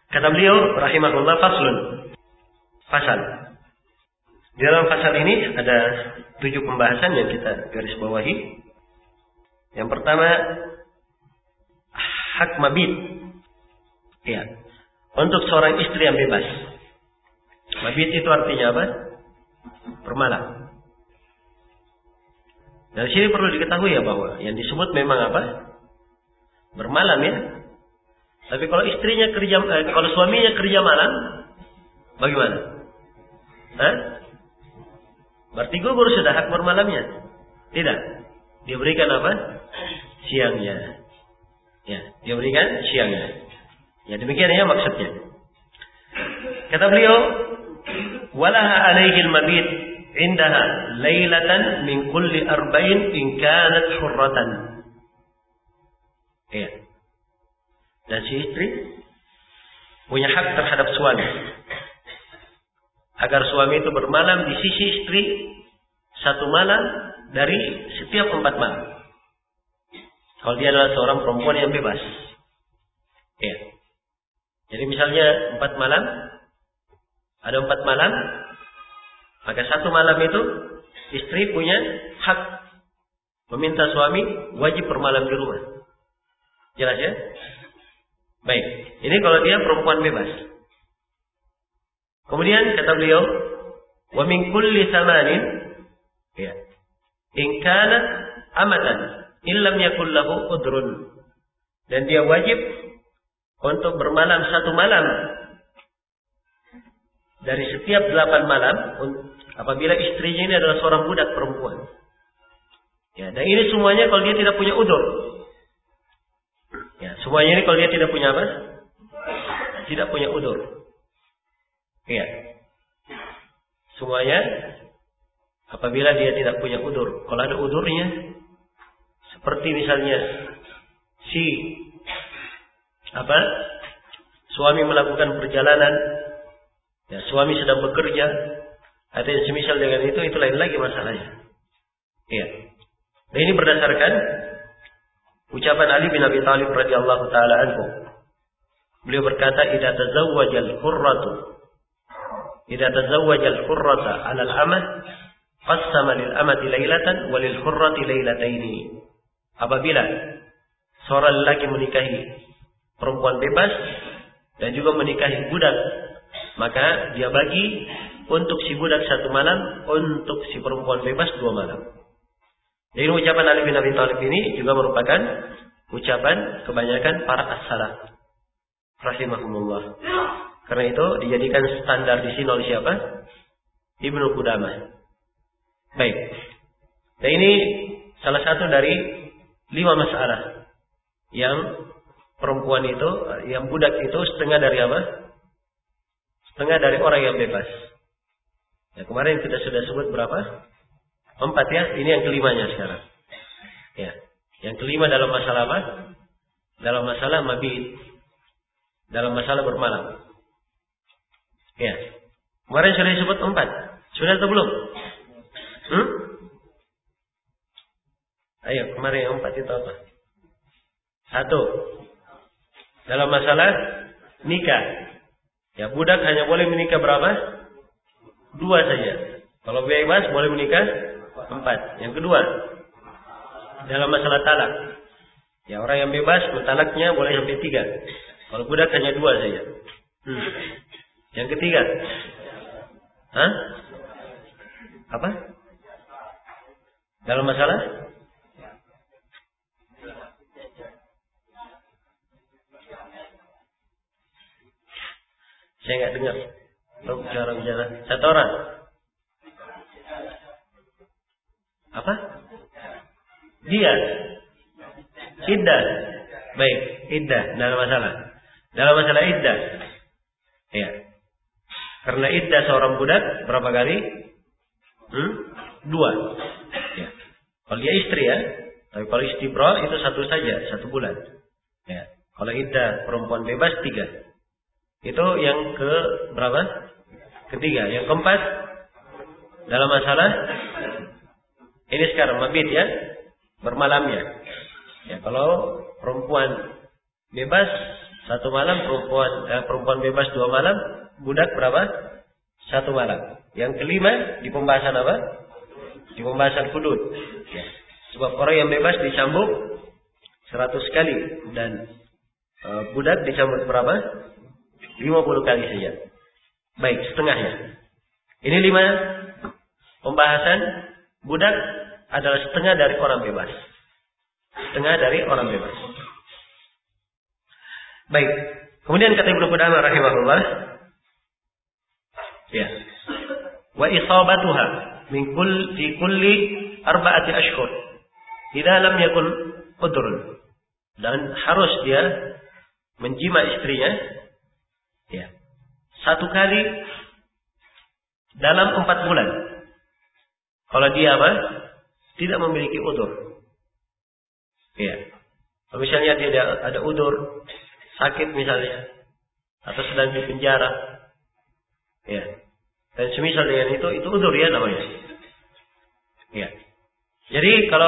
Kata beliau rahimahullah, faslun. Fasal. Di dalam fasal ini ada 7 pembahasan yang kita garis bawahi. Yang pertama, hak mabit. Ya. Untuk seorang istri yang bebas. Mabit itu artinya apa? Bermalam. Dari sini perlu diketahui ya bahwa yang disebut memang apa? Bermalam ya. Tapi kalau istrinya kerja, kalau suaminya kerja malam, bagaimana? Hah? Berarti gugur sudah hak bermalamnya? Tidak. Dia berikan apa? Siangnya. Ya, dia berikan siangnya. Ya demikian ya maksudnya. Kata beliau, walaha alaihi al-mabit indaha lailatan min kulli arba'in in kanat hurratan. Ya. Dan si istri punya hak terhadap suami. Agar suami itu bermalam di sisi istri 1 malam dari setiap 4 malam. Kalau dia adalah seorang perempuan yang bebas. Ya. Jadi misalnya 4 malam, ada 4 malam, maka 1 malam itu istri punya hak meminta suami wajib bermalam di rumah. Jelas ya? Baik. Ini kalau dia perempuan bebas. Kemudian kata beliau, wa min kulli thamanin, ya, in kana amatan illam yakul lahu udrun. Dan dia wajib untuk bermalam 1 malam dari setiap 8 malam apabila istrinya ini adalah seorang budak perempuan. Ya, dan ini semuanya kalau dia tidak punya udzur. Ya, semuanya ini kalau dia tidak punya apa? Tidak punya udzur. Ya. Semuanya apabila dia tidak punya udzur. Kalau ada udzurnya, seperti misalnya suami melakukan perjalanan, ya, suami sedang bekerja, atau yang semisal dengan itu lain lagi masalahnya. Ya. Dan ini berdasarkan ucapan Ali bin Abi Thalib radhiyallahu taala anhu. Beliau berkata, "Idza tazawwajal hurrata 'ala al-amah, qassama lil amati lailatan wa lil hurrati lailataini." Apabila seorang lelaki menikahi perempuan bebas dan juga menikahi budak, maka dia bagi untuk si budak 1 malam, untuk si perempuan bebas 2 malam. Jadi ucapan Ali bin Abi Thalib ini juga merupakan ucapan kebanyakan para as-salaf rahimahumullah. Karena itu dijadikan standar di sini oleh siapa? Ibnu Qudamah. Baik. Dan ini salah satu dari 5 masalah yang perempuan itu, yang budak itu setengah dari apa? Setengah dari orang yang bebas. Ya, kemarin kita sudah sebut berapa? 4 ya. Ini yang kelimanya sekarang. Ya. Yang kelima dalam masalah apa? Dalam masalah mabit. Dalam masalah bermalam. Ya. Kemarin sudah disebut 4. Sudah atau belum? Ayo, kemarin yang 4 itu apa? 1. Dalam masalah nikah. Ya, budak hanya boleh menikah berapa? 2 saja. Kalau bebas boleh menikah 4. Yang kedua, dalam masalah talak. Ya, orang yang bebas mentalaknya boleh sampai 3. Kalau budak hanya 2 saja. Yang ketiga, apa? Dalam masalah saya nggak dengar. Bicara. 1 orang. Apa? Dia. Iddah. Baik, iddah dalam masalah. Dalam masalah iddah. Ya. Karena iddah seorang budak berapa kali? 2. Ya. Kalau dia istri ya. Tapi kalau istibra itu 1 saja, 1 bulan. Ya. Kalau iddah perempuan bebas 3. Itu yang ke berapa? Ketiga. Yang keempat dalam masalah ini sekarang mabit ya, bermalamnya. Ya, kalau perempuan bebas 1 malam, perempuan bebas 2 malam, budak berapa? 1 malam. Yang kelima di pembahasan apa? Di pembahasan hudud. Ya. Sebab orang yang bebas dicambuk 100 kali dan budak dicambuk berapa? 50 kali saja. Baik, setengahnya. Ini 5 pembahasan. Budak adalah setengah dari orang bebas. Setengah dari orang bebas. Baik. Kemudian kata Ibnu Qudamah rahimahullah, ya. Wa isabatuha fi kulli 4 ashhur. Idza lam yakun udrun. Dan harus dia menjima istrinya, ya, 1 kali dalam 4 bulan. Kalau dia apa? Tidak memiliki udzur. Ya. Kalau misalnya dia ada udzur, sakit misalnya, atau sedang di penjara, ya. Dan semisal dengan itu udzur ya namanya. Ya. Jadi kalau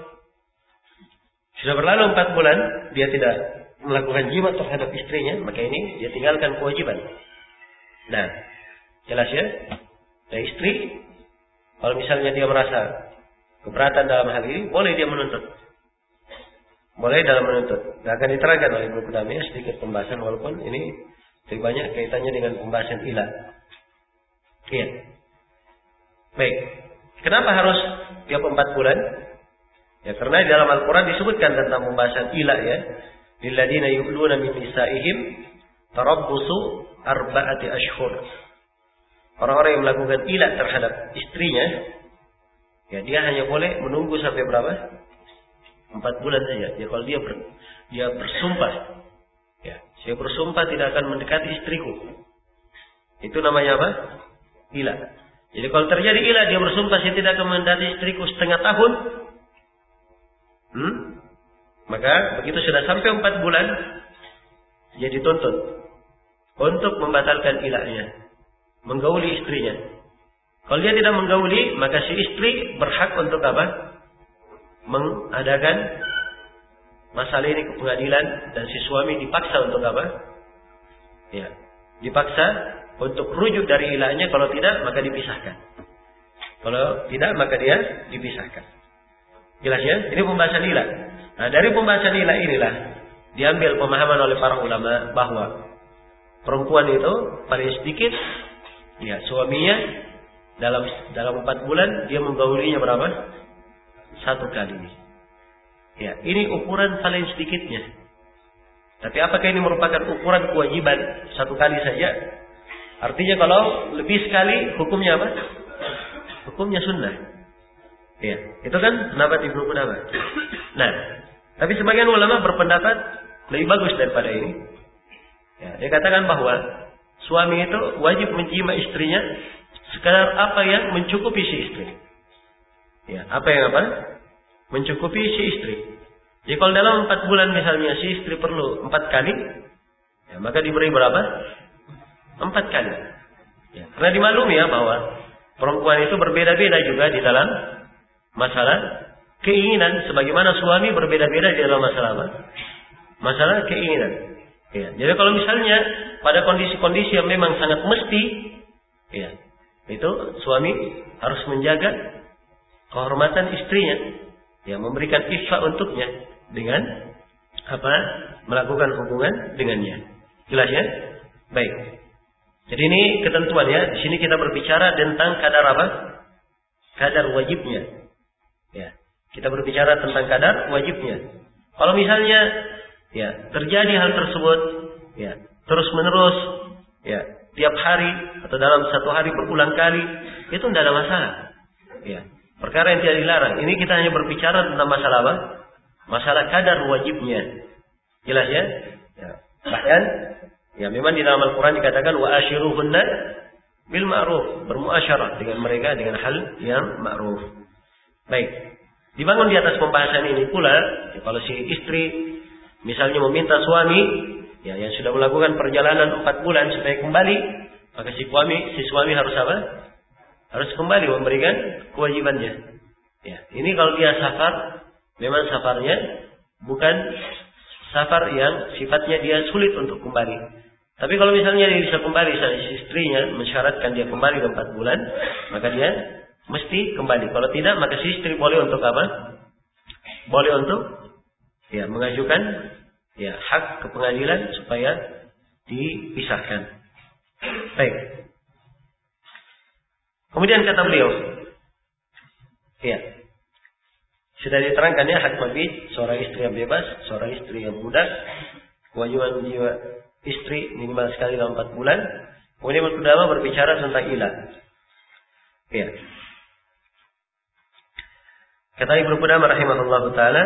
sudah berlalu 4 bulan, dia tidak melakukan jima terhadap istrinya, maka ini dia tinggalkan kewajiban. Nah, jelas ya? Nah, istri, kalau misalnya dia merasa keberatan dalam hal ini, boleh dia menuntut. Boleh dalam menuntut. Nah, akan diterangkan oleh Ibnu Qudamah sedikit pembahasan, walaupun ini lebih banyak kaitannya dengan pembahasan ilah. Iya. Baik. Kenapa harus tiap 4 bulan? Ya, karena di dalam Al-Quran disebutkan tentang pembahasan ilah ya. Lilladzina yu'luna min nisa'ihim tarabbusu 4 ashhur. Orang-orang yang melakukan ilah terhadap istrinya, ya dia hanya boleh menunggu sampai berapa? 4 bulan saja. Ya, kalau dia bersumpah, ya, saya bersumpah tidak akan mendekati istriku. Itu namanya apa? Ilah. Jadi kalau terjadi ilah, dia bersumpah saya tidak akan mendekati istriku setengah tahun. Maka begitu sudah sampai 4 bulan, dia dituntut untuk membatalkan ilahnya, menggauli istrinya. Kalau dia tidak menggauli, maka si istri berhak untuk apa? Mengadakan masalah ini ke pengadilan, dan si suami dipaksa untuk apa? Ya, dipaksa untuk rujuk dari ilahnya. Kalau tidak, maka dipisahkan. Kalau tidak, maka dia dipisahkan. Jelas ya? Ini pembahasan ilah. Nah, dari pembahasan ilah inilah diambil pemahaman oleh para ulama bahwa perempuan itu paling sedikit, ya, suaminya dalam 4 bulan dia menggaulinya berapa? 1 kali. Ya, ini ukuran paling sedikitnya. Tapi apakah ini merupakan ukuran kewajiban 1 kali saja? Artinya kalau lebih sekali hukumnya apa? Hukumnya sunnah. Ya, itu kan pendapat Ibnu Qudamah. Nah, tapi sebagian ulama berpendapat lebih bagus daripada ini. Ya, dia katakan bahwa suami itu wajib menjima istrinya sekadar apa yang mencukupi si istri. Ya, apa yang apa? Mencukupi si istri. Jadi kalau dalam 4 bulan misalnya si istri perlu 4 kali, ya, maka diberi berapa? 4 kali. Ya, karena dimaklumi ya bahwa perempuan itu berbeda-beda juga di dalam masalah keinginan, sebagaimana suami berbeda-beda di dalam masalah apa? Masalah keinginan. Ya, jadi kalau misalnya pada kondisi-kondisi yang memang sangat mesti, ya, itu suami harus menjaga kehormatan istrinya, ya, memberikan iffa untuknya dengan apa? Melakukan hubungan dengannya. Jelas ya? Baik. Jadi ini ketentuannya. Di sini kita berbicara tentang kadar apa? Kadar wajibnya. Ya, kita berbicara tentang kadar wajibnya. Kalau misalnya, ya, terjadi hal tersebut, ya, terus menerus, ya, tiap hari atau dalam 1 hari berulang kali, itu tidak ada masalah. Ya, perkara yang tidak dilarang. Ini kita hanya berbicara tentang masalah apa? Masalah kadar wajibnya. Jelas ya? Ya. Bahkan, ya, memang di dalam Al-Quran dikatakan wa ashiruhunna bil ma'ruf, bermuasyarah dengan mereka dengan hal yang ma'ruf. Baik, dibangun di atas pembahasan ini pula, ya, kalau si istri misalnya meminta suami, ya, yang sudah melakukan perjalanan 4 bulan supaya kembali, maka si suami harus apa? Harus kembali memberikan kewajibannya. Ya, ini kalau dia safar, memang safarnya bukan safar yang sifatnya dia sulit untuk kembali. Tapi kalau misalnya dia bisa kembali, si istrinya mensyaratkan dia kembali 4 bulan, maka dia mesti kembali. Kalau tidak, maka si istri boleh untuk apa? Boleh untuk mengajukan hak ke pengadilan supaya dipisahkan. Baik. Kemudian kata beliau, sudah diterangkan hak mabit, seorang istri yang bebas, seorang istri yang budak, kewajiban jiwa istri minimal sekali dalam 4 bulan. Kemudian ulama berbicara tentang ilah. Kata Ibnu Qudamah rahimahullahu taala,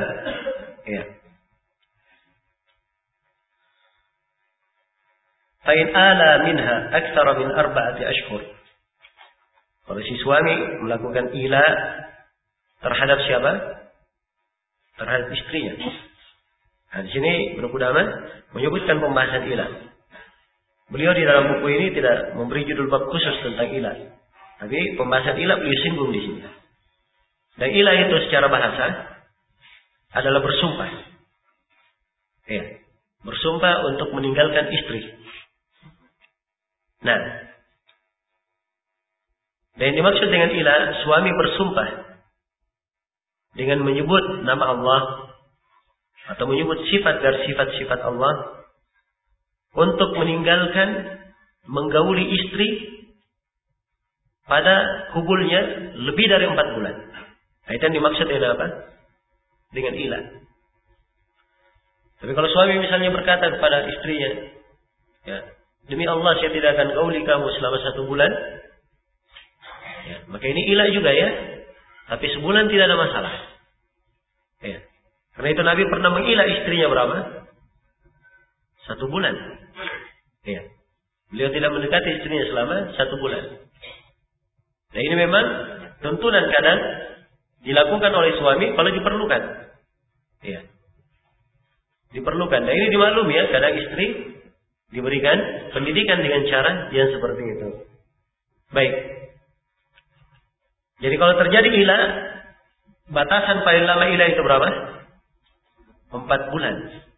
fa in ala minha aktsara min 4 ashhur. Kalau si suami melakukan ilah terhadap siapa? Terhadap istrinya. Nah, di sini Ibnu Qudamah menyebutkan pembahasan ilah. Beliau di dalam buku ini tidak memberi judul bab khusus tentang ilah, tapi pembahasan ilah beliau singgung di sini. Dan ilah itu secara bahasa adalah bersumpah. Bersumpah untuk meninggalkan istri. Nah, dan yang dimaksud dengan ilah, suami bersumpah dengan menyebut nama Allah atau menyebut sifat dari sifat-sifat Allah untuk meninggalkan menggauli istri pada hubulnya lebih dari 4 bulan. Nah, itu yang dimaksud dengan apa? Dengan ilah. Tapi kalau suami misalnya berkata kepada istrinya, demi Allah saya tidak akan gauli kamu selama 1 bulan, maka ini ilah juga tapi sebulan tidak ada masalah. Karena itu Nabi pernah mengilah istrinya berapa? 1 bulan. Beliau tidak mendekati istrinya selama 1 bulan. Nah, ini memang tuntunan kadang dilakukan oleh suami kalau diperlukan. Diperlukan. Nah, ini dimaklumi kadang istri diberikan pendidikan dengan cara yang seperti itu. Baik. Jadi kalau terjadi ilah, batasan paling lama ilah itu berapa? 4 bulan.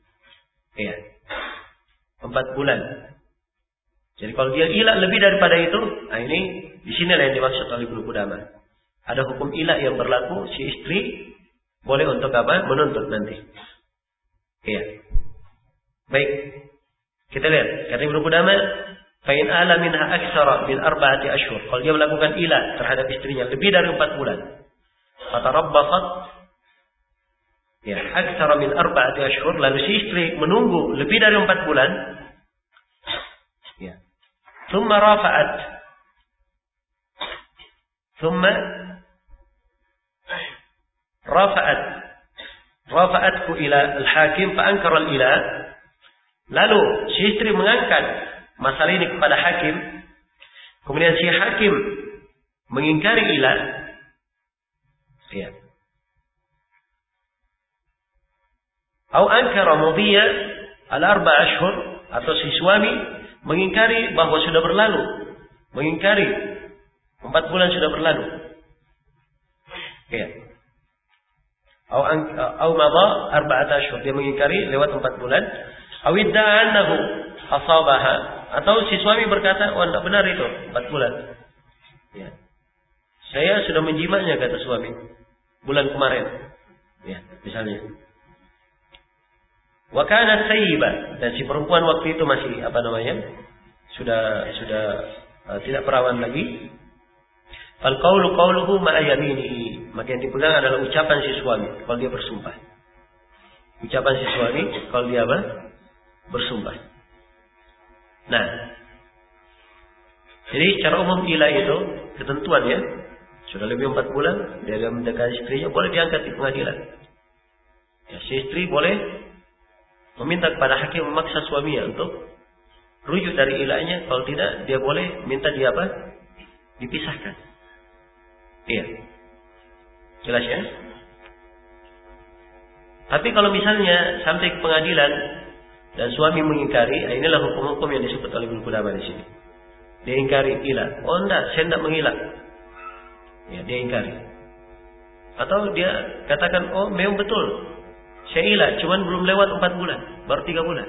4 bulan. Jadi kalau dia ilah lebih daripada itu, nah ini di sinilah yang dimaksud oleh Ibnu Qudamah. Ada hukum ilah yang berlaku, si istri boleh untuk apa? Menuntut nanti. Baik. Kita lihat, kata Ibnu Qudamah, fa in ala minha aktsara min 4 ashhur. Kalau dia melakukan ilah terhadap istrinya lebih dari 4 bulan. Fatarabbasat aktsara min 4 ashhur, lalu si istri menunggu lebih dari 4 bulan. Thumma rafa'atku ila al-hakim fa ankara al-ilah. Lalu si istri mengangkat masalah ini kepada hakim, kemudian si hakim mengingkari ilah. Atau ankara mudhiya al-4 ashhur, atau si suami mengingkari bahwa sudah berlalu, mengingkari 4 bulan sudah berlalu. Atau madha 4 ashhur, dia mengingkari lewat 4 bulan. Aw idda'a annahu asabaha, atau si suami berkata, "Oh, tidak benar itu 4 bulan. Saya sudah menjimanya," kata suami, "bulan kemarin." Misalnya. Wa kanat sayyiba, dan si perempuan waktu itu masih sudah tidak perawan lagi. Fal qawluhu ma'a yaminihi, maka yang dipegang adalah ucapan si suami kalau dia bersumpah. Ucapan si suami kalau dia bersumpah. Nah, jadi secara umum ilah itu ketentuan sudah lebih 4 bulan dia mendekati istrinya, boleh diangkat di pengadilan. Si istri boleh meminta kepada hakim memaksa suaminya untuk rujuk dari ilahnya. Kalau tidak, dia boleh minta dia dipisahkan. Jelas ya? Tapi kalau misalnya sampai ke pengadilan dan suami mengingkari, inilah hukum-hukum yang disebut oleh Ibnu Qudamah di sini. Dia ingkari ilah. Oh enggak, saya tidak mengilah. Dia ingkari. Atau dia katakan, oh memang betul, saya ilah, cuman belum lewat 4 bulan, baru 3 bulan.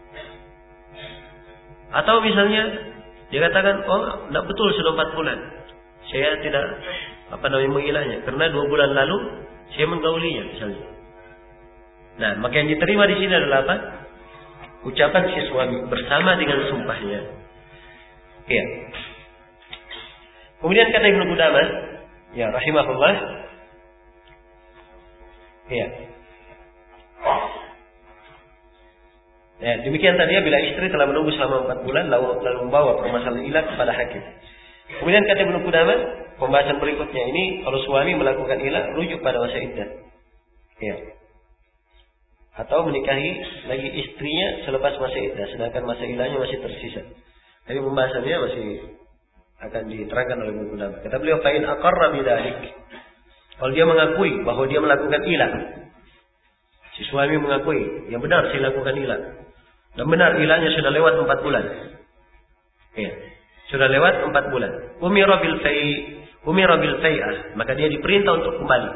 Atau misalnya dia katakan, oh, tidak betul sudah 4 bulan. Saya tidak mengilahnya karena 2 bulan lalu saya menggaulinya misalnya. Nah, maka yang diterima di sini adalah apa? Ucapan si suami bersama dengan sumpahnya. Iya. Kemudian kata Ibnu Qudamah, ya rahimahullah. Iya. Ya, demikian tadi bila istri telah menunggu selama 4 bulan lalu membawa permasalahan ilah kepada hakim. Kemudian kata Ibnu Qudamah, pembahasan berikutnya ini kalau suami melakukan ilah rujuk pada masa iddah. Ya. Atau menikahi lagi istrinya selepas masa iddah sedangkan masa ilahnya masih tersisa. Tapi pembahasannya masih akan diterangkan oleh Ibnu Qudamah. Kata beliau, fa in aqarra bidzalik. Kalau dia mengakui bahwa dia melakukan ilah. Si suami mengakui, yang benar saya lakukan ilah. Dan benar ilahnya sudah lewat 4 bulan. Ya. Sudah lewat 4 bulan. Umira bil fai'ah, maka dia diperintah untuk kembali.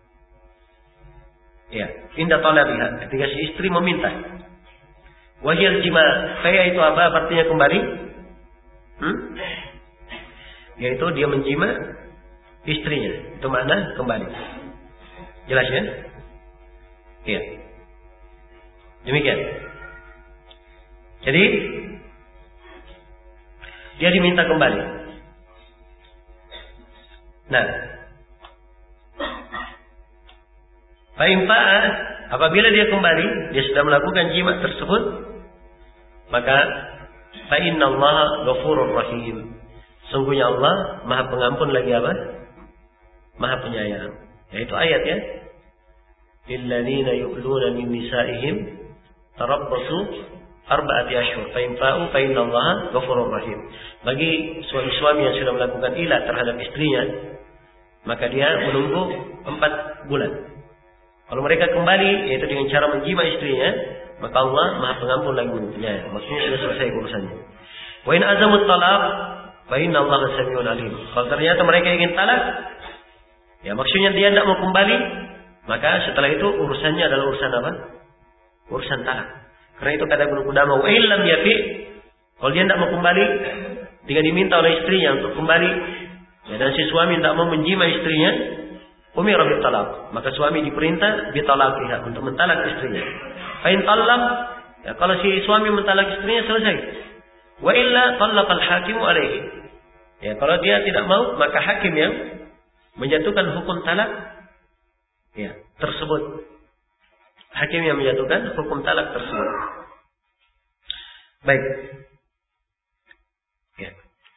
Ya, inda talabiha, ketika si istri meminta. Wahiyal jima, fai'ah itu apa? Artinya kembali? Yaitu dia menjima istrinya. Itu makna kembali. Jelas ya? Iya. Demikian. Jadi dia diminta kembali. Nah, fa'infa'a, apabila dia kembali, dia sudah melakukan jima tersebut, maka fa'innallaha ghafurur rahim. Sungguhnya Allah Maha Pengampun lagi apa? Maha Penyayang. Yaitu ayat ya. Lilladzina yu'luna min nisa'ihim tarabbasu arba'ati ashhur fa in fa'u fa innallaha ghafurur rahim. Bagi suami-suami yang sudah melakukan ilah terhadap istrinya, maka dia menunggu 4 bulan. Kalau mereka kembali yaitu dengan cara menjima istrinya, maka Allah Maha Pengampun lagi penyayang. Maksudnya sudah selesai urusannya. Wa in azamut talaq fa innallaha samiun alim. Kalau ternyata mereka ingin talak, ya maksudnya dia tidak mau kembali, maka setelah itu urusannya adalah urusan apa? Urusan talak. Karena itu kata Ibnu Qudamah, wa illam yafi, kalau dia tidak mau kembali, jika diminta oleh istrinya untuk kembali, ya, dan si suami tidak mau menjima istrinya, umira bil talaq, maka suami diperintah bi talaqiha, untuk mentalak istrinya. Fa in talaq, ya, kalau si suami mentalak istrinya selesai. Wa illa talaqal hakimu alaihi. Ya, kalau dia tidak mau, maka hakim yang menjatuhkan hukum talak ya, tersebut. Hakim yang menjatuhkan hukum talak tersebut. Baik. Ya.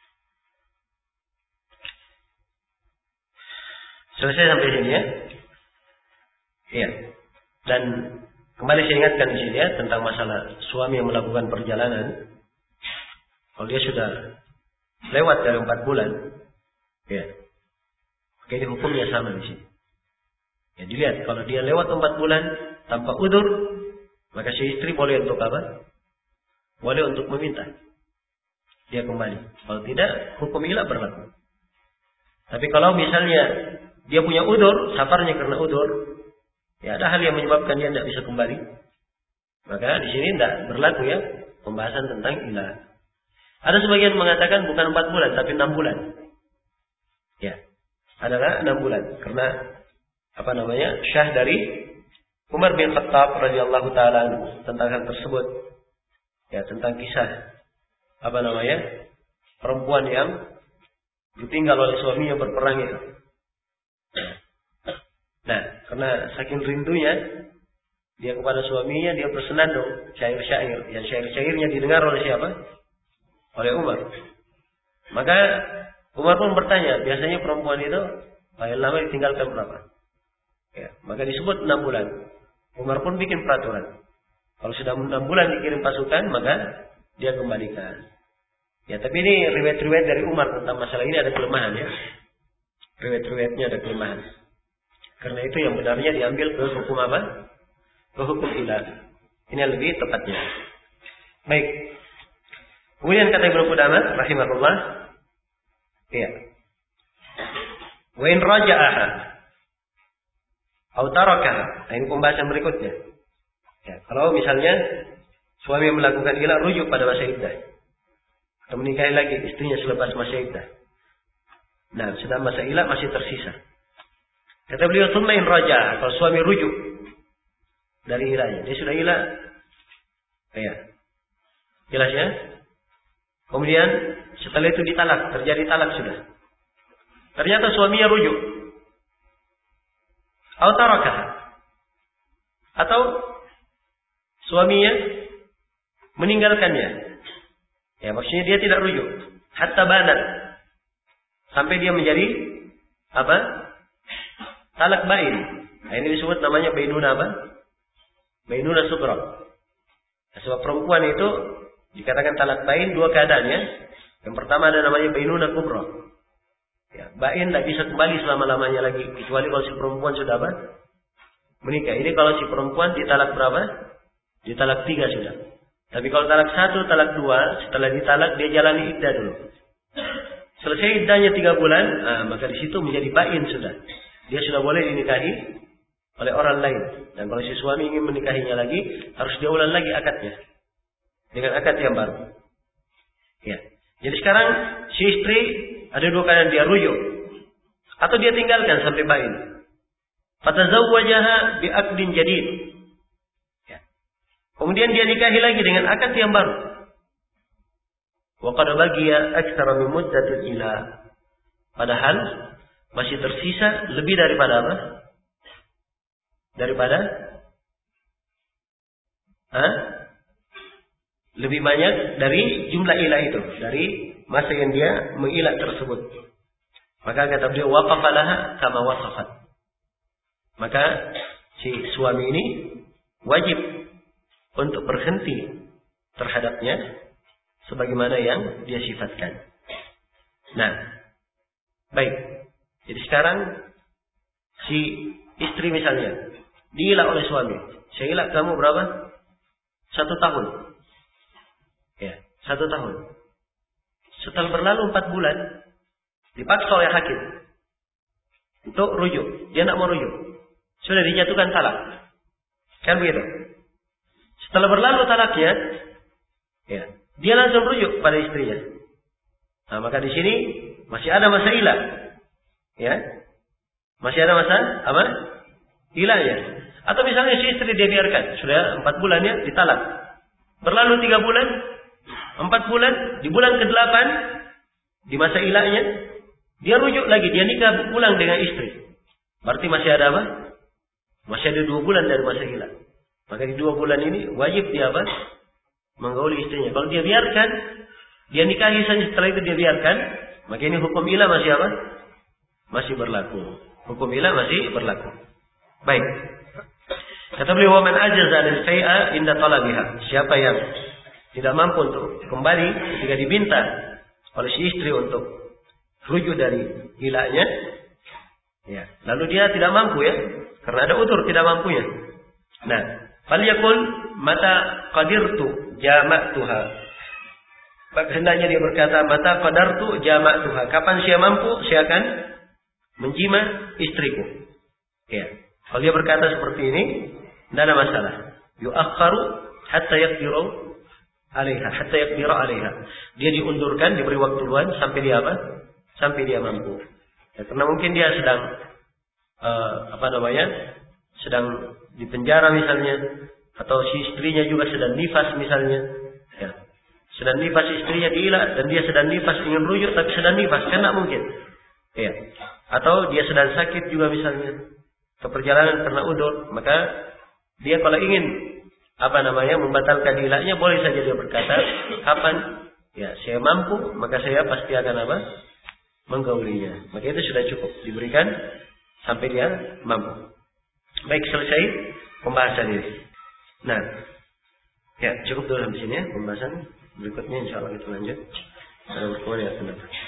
Selesai sampai sini ya. Iya. Dan kembali saya ingatkan di sini ya tentang masalah suami yang melakukan perjalanan. Kalau dia sudah lewat dari 4 bulan, ya, maka ini hukumnya sama di sini. Ya, dilihat kalau dia lewat 4 bulan tanpa udzur, maka si istri boleh untuk apa? Boleh untuk meminta dia kembali. Kalau tidak, hukum ilah berlaku. Tapi kalau misalnya dia punya udzur, safarnya karena udzur, ya ada hal yang menyebabkan dia tidak bisa kembali, maka di sini tidak berlaku ya pembahasan tentang ilah. Ada sebagian mengatakan bukan 4 bulan tapi 6 bulan. Ya, adalah 6 bulan karena syah dari Umar bin Khattab radhiyallahu taala tentang hal tersebut. Ya, tentang kisah perempuan yang ditinggal oleh suaminya berperang itu. Nah, karena saking rindunya dia kepada suaminya, dia bersenandung syair-syair. Yang syair-syairnya didengar oleh siapa? Oleh Umar. Maka Umar pun bertanya, biasanya perempuan itu paling lama ditinggalkan berapa? Ya, maka disebut 6 bulan. Umar pun bikin peraturan. Kalau sudah 6 bulan dikirim pasukan, maka dia kembalikan. Ya, tapi ini riwayat-riwayat dari Umar tentang masalah ini ada kelemahan ya. Riwayat-riwayatnya ada kelemahan. Karena itu yang benarnya diambil ke hukum apa? Ke hukum ilah. Ini yang lebih tepatnya. Baik. Kemudian kata Ibnu Qudamah rahimahullah, iya. Wa in raja'aha aw tarakaha. Ini pembahasan berikutnya. Ya, kalau misalnya suami yang melakukan ilah rujuk pada masa iddah atau menikahi lagi istrinya selepas masa iddah. Nah, sedang masa ilah masih tersisa. Kata beliau, "Tsumma in raja", kalau suami rujuk dari ilahnya, dia sudah ilah. Ya. Jelas ya? Kemudian setelah itu ditalak, terjadi talak sudah. Ternyata suaminya rujuk. Atau suaminya meninggalkannya. Ya, maksudnya dia tidak rujuk. Hatta banat. Sampai dia menjadi apa? Talak bain. Nah, ini disebut namanya bainuna apa? Bainuna sughra. Nah, sebab perempuan itu dikatakan talak bain dua keadaannya. Yang pertama ada namanya bainuna kubra. Ya, bain tidak bisa kembali selama-lamanya lagi. Kecuali kalau si perempuan sudah apa? Menikah. Ini kalau si perempuan ditalak berapa? Ditalak 3 sudah. Tapi kalau talak 1, talak 2, setelah ditalak dia jalani iddah dulu. Selesai iddahnya 3 bulan, maka di situ menjadi bain sudah. Dia sudah boleh dinikahi oleh orang lain. Dan kalau si suami ingin menikahinya lagi, harus diulang lagi akadnya. Dengan akad yang baru. Ya. Jadi sekarang si istri ada 2 keadaan, dia rujuk atau dia tinggalkan sampai bain. Fatazawwajaha bi'aqdin jadid. Ya. Kemudian dia nikahi lagi dengan akad yang baru. Wa qad baqiya aktsara min muddatil ila. Padahal masih tersisa lebih daripada apa? Daripada lebih banyak dari jumlah ilah itu, dari masa yang dia mengilah tersebut. Maka kata beliau, waqafalaha kama wasafat. Maka si suami ini wajib untuk berhenti terhadapnya sebagaimana yang dia sifatkan. Nah, baik. Jadi sekarang si istri misalnya diilah oleh suami. Saya ilah kamu berapa? 1 tahun. Ya, 1 tahun. Setelah berlalu 4 bulan, dipaksa oleh hakim untuk rujuk. Dia tidak mau rujuk. Sudah dijatuhkan talak. Kan begitu? Setelah berlalu talaknya, ya, dia langsung rujuk pada istrinya. Nah, maka di sini masih ada masa ilah. Ya. Masih ada masa apa? Ilahnya. Atau misalnya si istri dia biarkan, sudah 4 bulan ya, ditalak. Berlalu 3 bulan, 4 bulan, di bulan ke-8 di masa ilahnya, dia rujuk lagi, dia nikah ulang dengan istri. Berarti masih ada apa? Masih ada 2 bulan dari masa ilah. Maka di 2 bulan ini wajib dia apa? Menggauli istrinya. Kalau dia biarkan, dia nikahi saja, setelah itu dia biarkan, maka ini hukum ilah masih apa? Masih berlaku. Hukum ilah masih berlaku. Baik. Kata beliau, "Wa man ajaza lil fai'a inda talabiha." Siapa yang tidak mampu untuk kembali ketika diminta oleh si istri untuk rujuk dari ilahnya, ya, lalu dia tidak mampu ya, karena ada udzur tidak mampunya. Nah, falyakul mata qadirtu jama'tuha. Hendaknya dia berkata, mata qadartu jama'tuha. Kapan saya mampu, saya akan menjima istriku. Ya. Kalau dia berkata seperti ini, tidak ada masalah. Yu'akharu hatta yaqdiru 'alaiha, hatta yaqdiru 'alaiha. Dia diundurkan, diberi waktu luang sampai dia apa? Sampai dia mampu. Ya, karena mungkin dia sedang sedang di penjara misalnya, atau si istrinya juga sedang nifas misalnya. Ya. Sedang nifas istrinya diilah dan dia sedang nifas ingin rujuk tapi sedang nifas, kan tidak mungkin. Ya. Atau dia sedang sakit juga misalnya, ke perjalanan karena udzur, maka dia kalau ingin membatalkan ilahnya, boleh saja dia berkata, kapan ya saya mampu, maka saya pasti akan menggaulinya. Maka itu sudah cukup diberikan sampai dia mampu. Baik, selesai pembahasan ini. Nah, ya cukup dulu di sini ya pembahasan. Berikutnya insya Allah kita lanjut pada pertemuan yang akan datang.